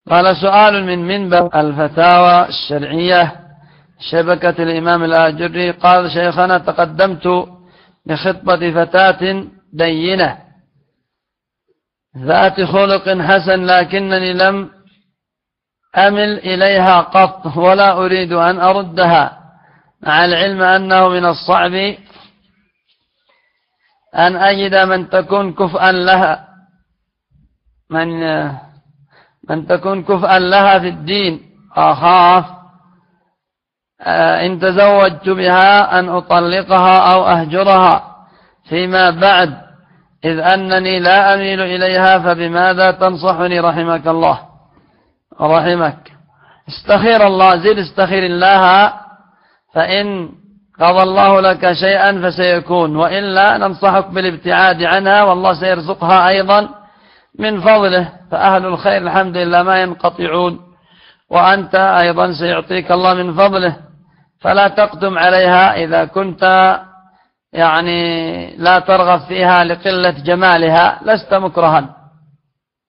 قال سؤال من منبر الفتاوى الشرعية شبكة الإمام الآجري. قال شيخنا تقدمت لخطبة فتاة دينة ذات خلق حسن لكنني لم أمل إليها قط ولا أريد أن أردها، مع العلم أنه من الصعب أن أجد من تكون كفءا لها من تكون كفءا لها في الدين. أخاف إن تزوجت بها أن أطلقها أو أهجرها فيما بعد، إذ أنني لا أميل إليها، فبماذا تنصحني رحمك الله ورحمك؟ استخير الله، زد استخير الله، فإن قضى الله لك شيئا فسيكون، وإلا ننصحك بالابتعاد عنها، والله سيرزقها أيضا من فضله، فأهل الخير الحمد لله ما ينقطعون، وأنت أيضا سيعطيك الله من فضله، فلا تقدم عليها إذا كنت لا ترغب فيها لقلة جمالها، لست مكرها.